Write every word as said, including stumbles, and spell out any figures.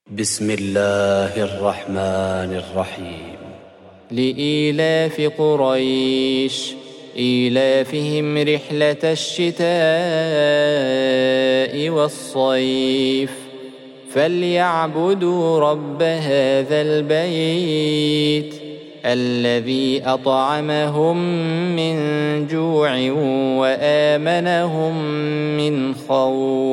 بسم الله الرحمن الرحيم. لإيلاف قريش إيلافهم رحلة الشتاء والصيف فليعبدوا رب هذا البيت الذي أطعمهم من جوع وآمنهم من خوف.